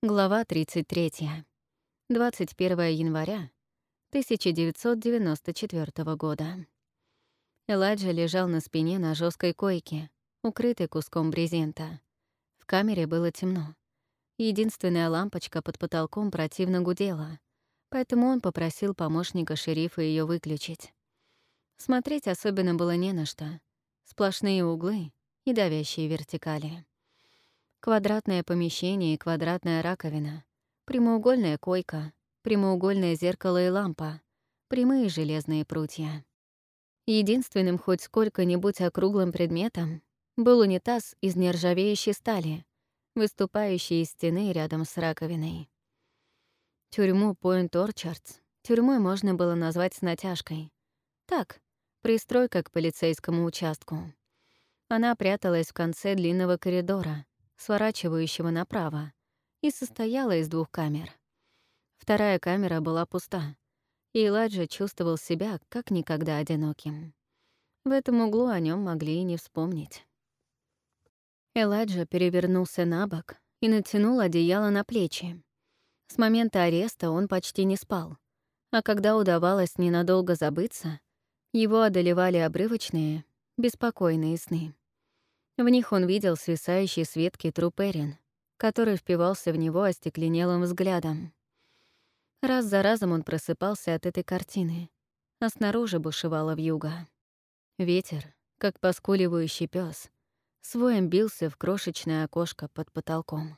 Глава 33. 21 января 1994 года. Элайджа лежал на спине на жесткой койке, укрытой куском брезента. В камере было темно. Единственная лампочка под потолком противно гудела, поэтому он попросил помощника шерифа ее выключить. Смотреть особенно было не на что. Сплошные углы и давящие вертикали. Квадратное помещение и квадратная раковина, прямоугольная койка, прямоугольное зеркало и лампа, прямые железные прутья. Единственным хоть сколько-нибудь округлым предметом был унитаз из нержавеющей стали, выступающий из стены рядом с раковиной. Тюрьму Пойнт-Орчардс тюрьмой можно было назвать с натяжкой. Так, пристройка к полицейскому участку. Она пряталась в конце длинного коридора, сворачивающего направо, и состояла из двух камер. Вторая камера была пуста, и Элайджа чувствовал себя как никогда одиноким. В этом углу о нем могли и не вспомнить. Элайджа перевернулся на бок и натянул одеяло на плечи. С момента ареста он почти не спал, а когда удавалось ненадолго забыться, его одолевали обрывочные, беспокойные сны. В них он видел свисающий с ветки труп Эрин, который впивался в него остекленелым взглядом. Раз за разом он просыпался от этой картины, а снаружи бушевала вьюга. Ветер, как поскуливающий пес, своем бился в крошечное окошко под потолком.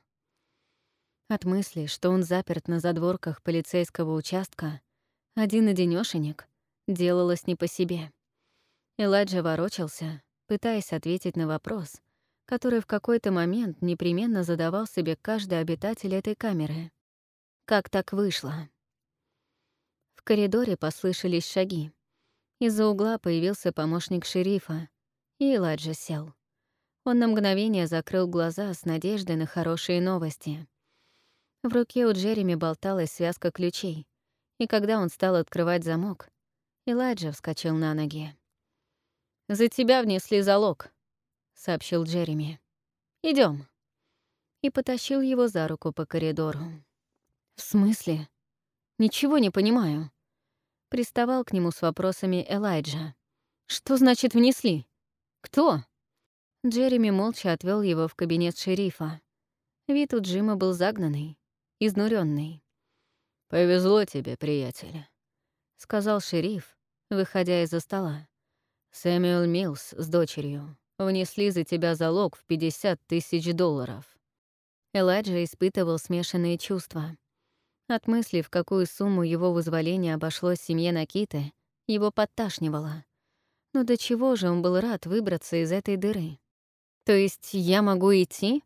От мысли, что он заперт на задворках полицейского участка, один-одинёшенек, делалось не по себе. Элайджа ворочался, пытаясь ответить на вопрос, который в какой-то момент непременно задавал себе каждый обитатель этой камеры. Как так вышло? В коридоре послышались шаги. Из-за угла появился помощник шерифа, и Элайджа сел. Он на мгновение закрыл глаза с надеждой на хорошие новости. В руке у Джереми болталась связка ключей, и когда он стал открывать замок, Элайджа вскочил на ноги. «За тебя внесли залог», — сообщил Джереми. Идем. И потащил его за руку по коридору. «В смысле? Ничего не понимаю». Приставал к нему с вопросами Элайджа. «Что значит внесли? Кто?» Джереми молча отвел его в кабинет шерифа. Вид у Джима был загнанный, изнуренный. «Повезло тебе, приятель», — сказал шериф, выходя из-за стола. «Сэмюэл Милс с дочерью внесли за тебя залог в $50 000. Элайджа испытывал смешанные чувства. От мысли, в какую сумму его вызволение обошлось семье Накиты, его подташнивало. Но до чего же он был рад выбраться из этой дыры? «То есть я могу идти?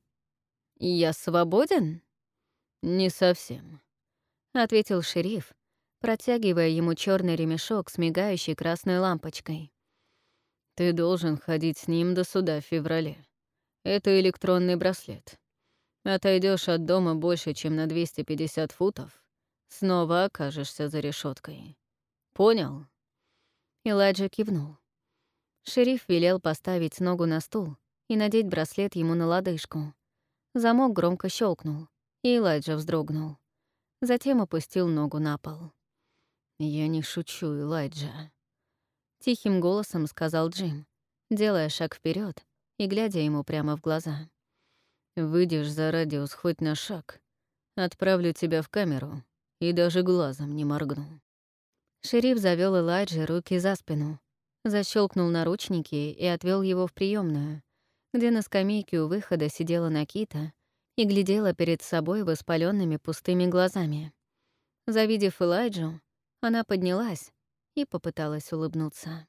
Я свободен?» «Не совсем», — ответил шериф, протягивая ему черный ремешок с мигающей красной лампочкой. «Ты должен ходить с ним до суда в феврале. Это электронный браслет. Отойдешь от дома больше, чем на 250 футов, снова окажешься за решеткой. Понял?» Элайджа кивнул. Шериф велел поставить ногу на стул и надеть браслет ему на лодыжку. Замок громко щелкнул, и Элайджа вздрогнул. Затем опустил ногу на пол. «Я не шучу, Элайджа», — тихим голосом сказал Джим, делая шаг вперед и глядя ему прямо в глаза. «Выйдешь за радиус хоть на шаг, отправлю тебя в камеру и даже глазом не моргну». Шериф завёл Элайджи руки за спину, защелкнул наручники и отвел его в приёмную, где на скамейке у выхода сидела Накита и глядела перед собой воспалёнными пустыми глазами. Завидев Элайджу, она поднялась и попыталась улыбнуться.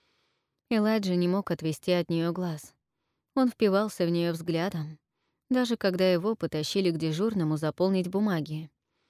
Элайджа не мог отвести от неё глаз. Он впивался в неё взглядом, даже когда его потащили к дежурному заполнить бумаги.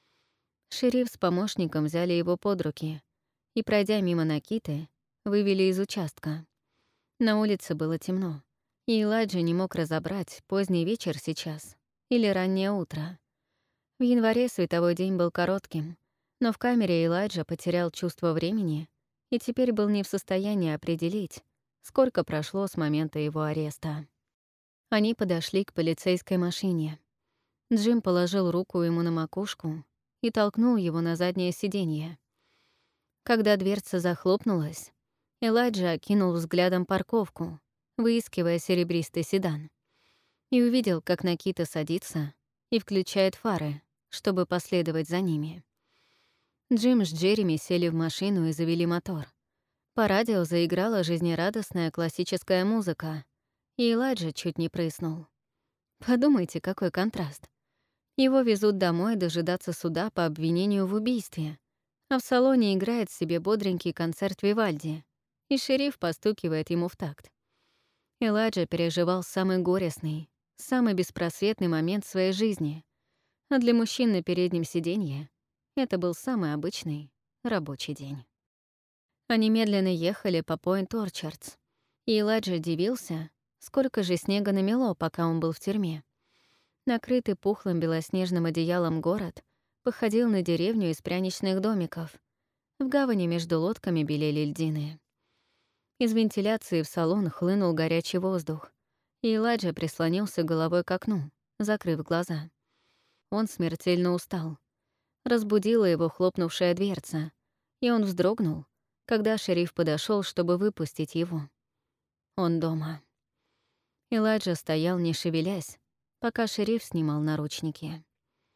Шериф с помощником взяли его под руки и, пройдя мимо Накиты, вывели из участка. На улице было темно, и Элайджа не мог разобрать, поздний вечер сейчас или раннее утро. В январе световой день был коротким, но в камере Элайджа потерял чувство времени и теперь был не в состоянии определить, сколько прошло с момента его ареста. Они подошли к полицейской машине. Джим положил руку ему на макушку и толкнул его на заднее сиденье. Когда дверца захлопнулась, Элайджа окинул взглядом парковку, выискивая серебристый седан, и увидел, как Накита садится и включает фары, чтобы последовать за ними. Джим с Джереми сели в машину и завели мотор. По радио заиграла жизнерадостная классическая музыка, и Элайджа чуть не прыснул. Подумайте, какой контраст. Его везут домой дожидаться суда по обвинению в убийстве, а в салоне играет себе бодренький концерт Вивальди, и шериф постукивает ему в такт. Элайджа переживал самый горестный, самый беспросветный момент своей жизни, а для мужчин на переднем сиденье это был самый обычный рабочий день. Они медленно ехали по Пойнт-Орчардс, и Элайджа дивился, сколько же снега намело, пока он был в тюрьме. Накрытый пухлым белоснежным одеялом город походил на деревню из пряничных домиков. В гавани между лодками белели льдины. Из вентиляции в салон хлынул горячий воздух, и Элайджа прислонился головой к окну, закрыв глаза. Он смертельно устал. Разбудила его хлопнувшая дверца, и он вздрогнул, когда шериф подошел, чтобы выпустить его. Он дома. Элайджа стоял, не шевелясь, пока шериф снимал наручники.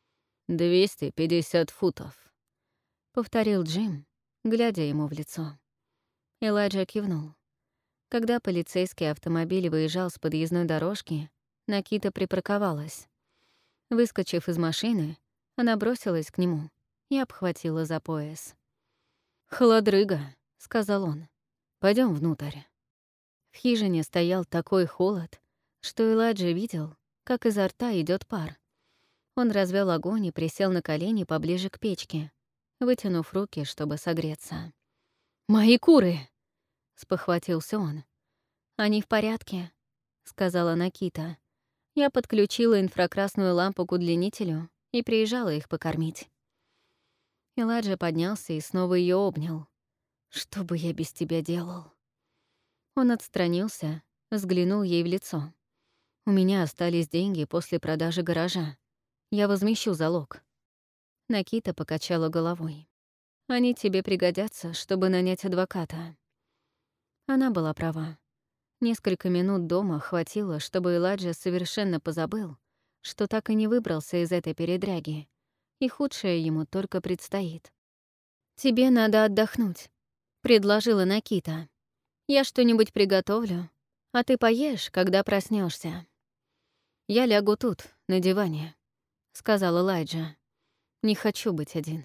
250 футов», — повторил Джим, глядя ему в лицо. Элайджа кивнул. Когда полицейский автомобиль выезжал с подъездной дорожки, Накита припарковалась. Выскочив из машины, она бросилась к нему и обхватила за пояс. «Холодрыга», — сказал он. Пойдем внутрь». В хижине стоял такой холод, что Элайджа видел, как изо рта идет пар. Он развел огонь и присел на колени поближе к печке, вытянув руки, чтобы согреться. «Мои куры!» — спохватился он. «Они в порядке», — сказала Накита. «Я подключила инфракрасную лампу к удлинителю и приезжала их покормить». Элайджа поднялся и снова ее обнял. «Что бы я без тебя делал?» Он отстранился, взглянул ей в лицо. «У меня остались деньги после продажи гаража. Я возмещу залог». Накита покачала головой. «Они тебе пригодятся, чтобы нанять адвоката». Она была права. Несколько минут дома хватило, чтобы Элайджа совершенно позабыл, что так и не выбрался из этой передряги, и худшее ему только предстоит. «Тебе надо отдохнуть», — предложила Накита. «Я что-нибудь приготовлю, а ты поешь, когда проснешься. «Я лягу тут, на диване», — сказал Элайджа. «Не хочу быть один».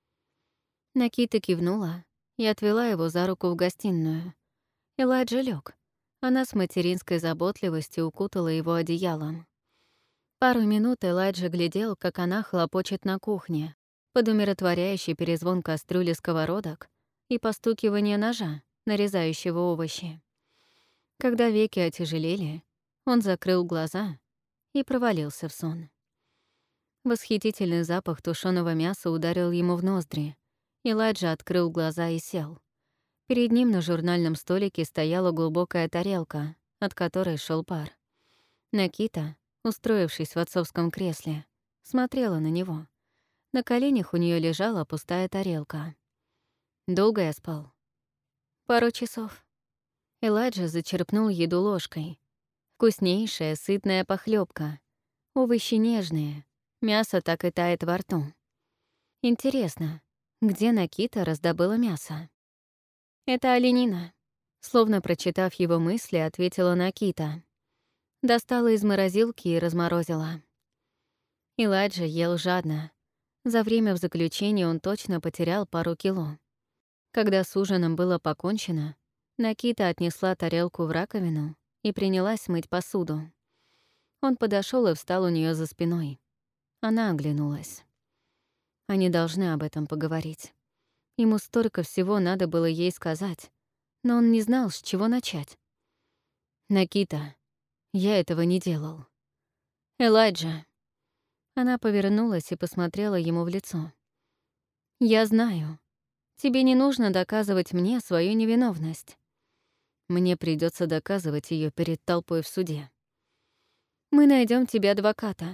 Накита кивнула и отвела его за руку в гостиную. Элайджа лег. Она с материнской заботливостью укутала его одеялом. Пару минут Элайджа глядел, как она хлопочет на кухне, под умиротворяющий перезвон кастрюли сковородок и постукивание ножа, нарезающего овощи. Когда веки отяжелели, он закрыл глаза и провалился в сон. Восхитительный запах тушеного мяса ударил ему в ноздри. Элайджа открыл глаза и сел. Перед ним на журнальном столике стояла глубокая тарелка, от которой шел пар. Накита, устроившись в отцовском кресле, смотрела на него. На коленях у нее лежала пустая тарелка. «Долго я спал?» «Пару часов». Элайджа зачерпнул еду ложкой. Вкуснейшая, сытная похлебка. Овощи нежные. Мясо так и тает во рту. Интересно, где Накита раздобыла мясо? «Это оленина», — словно прочитав его мысли, ответила Накита. Достала из морозилки и разморозила. Элайджа ел жадно. За время в заключении он точно потерял пару кило. Когда с ужином было покончено, Накита отнесла тарелку в раковину и принялась мыть посуду. Он подошел и встал у нее за спиной. Она оглянулась. Они должны об этом поговорить. Ему столько всего надо было ей сказать, но он не знал, с чего начать. «Накита, я этого не делал». «Элайджа». Она повернулась и посмотрела ему в лицо. «Я знаю. Тебе не нужно доказывать мне свою невиновность. Мне придется доказывать ее перед толпой в суде. Мы найдем тебе адвоката,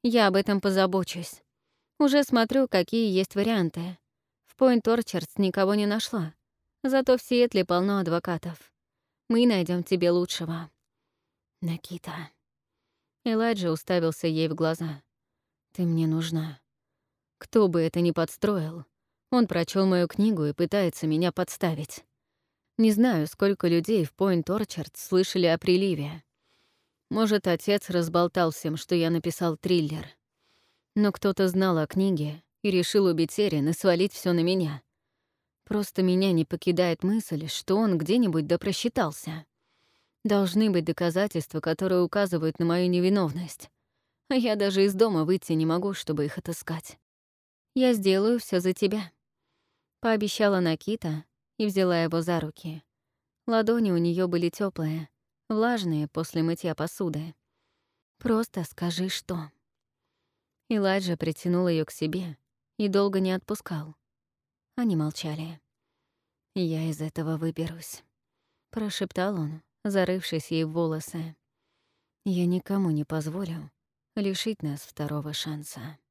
Я об этом позабочусь. Уже смотрю, какие есть варианты. В Пойнт-Орчардс никого не нашла. Зато в Сиэтле полно адвокатов. Мы найдем тебе лучшего. Накита. Элайджа уставился ей в глаза. Ты мне нужна. Кто бы это ни подстроил, он прочел мою книгу и пытается меня подставить. Не знаю, сколько людей в Пойнт-Орчардс слышали о приливе. Может, отец разболтал всем, что я написал триллер. Но кто-то знал о книге и решил убить Эрин и свалить все на меня. Просто меня не покидает мысль, что он где-нибудь допросчитался. Должны быть доказательства, которые указывают на мою невиновность. А я даже из дома выйти не могу, чтобы их отыскать. Я сделаю все за тебя. Пообещала Накита и взяла его за руки. Ладони у нее были теплые, влажные после мытья посуды. Просто скажи, что. Элайджа притянул ее к себе и долго не отпускал. Они молчали. «Я из этого выберусь», — прошептал он, зарывшись ей в волосы. «Я никому не позволю лишить нас второго шанса».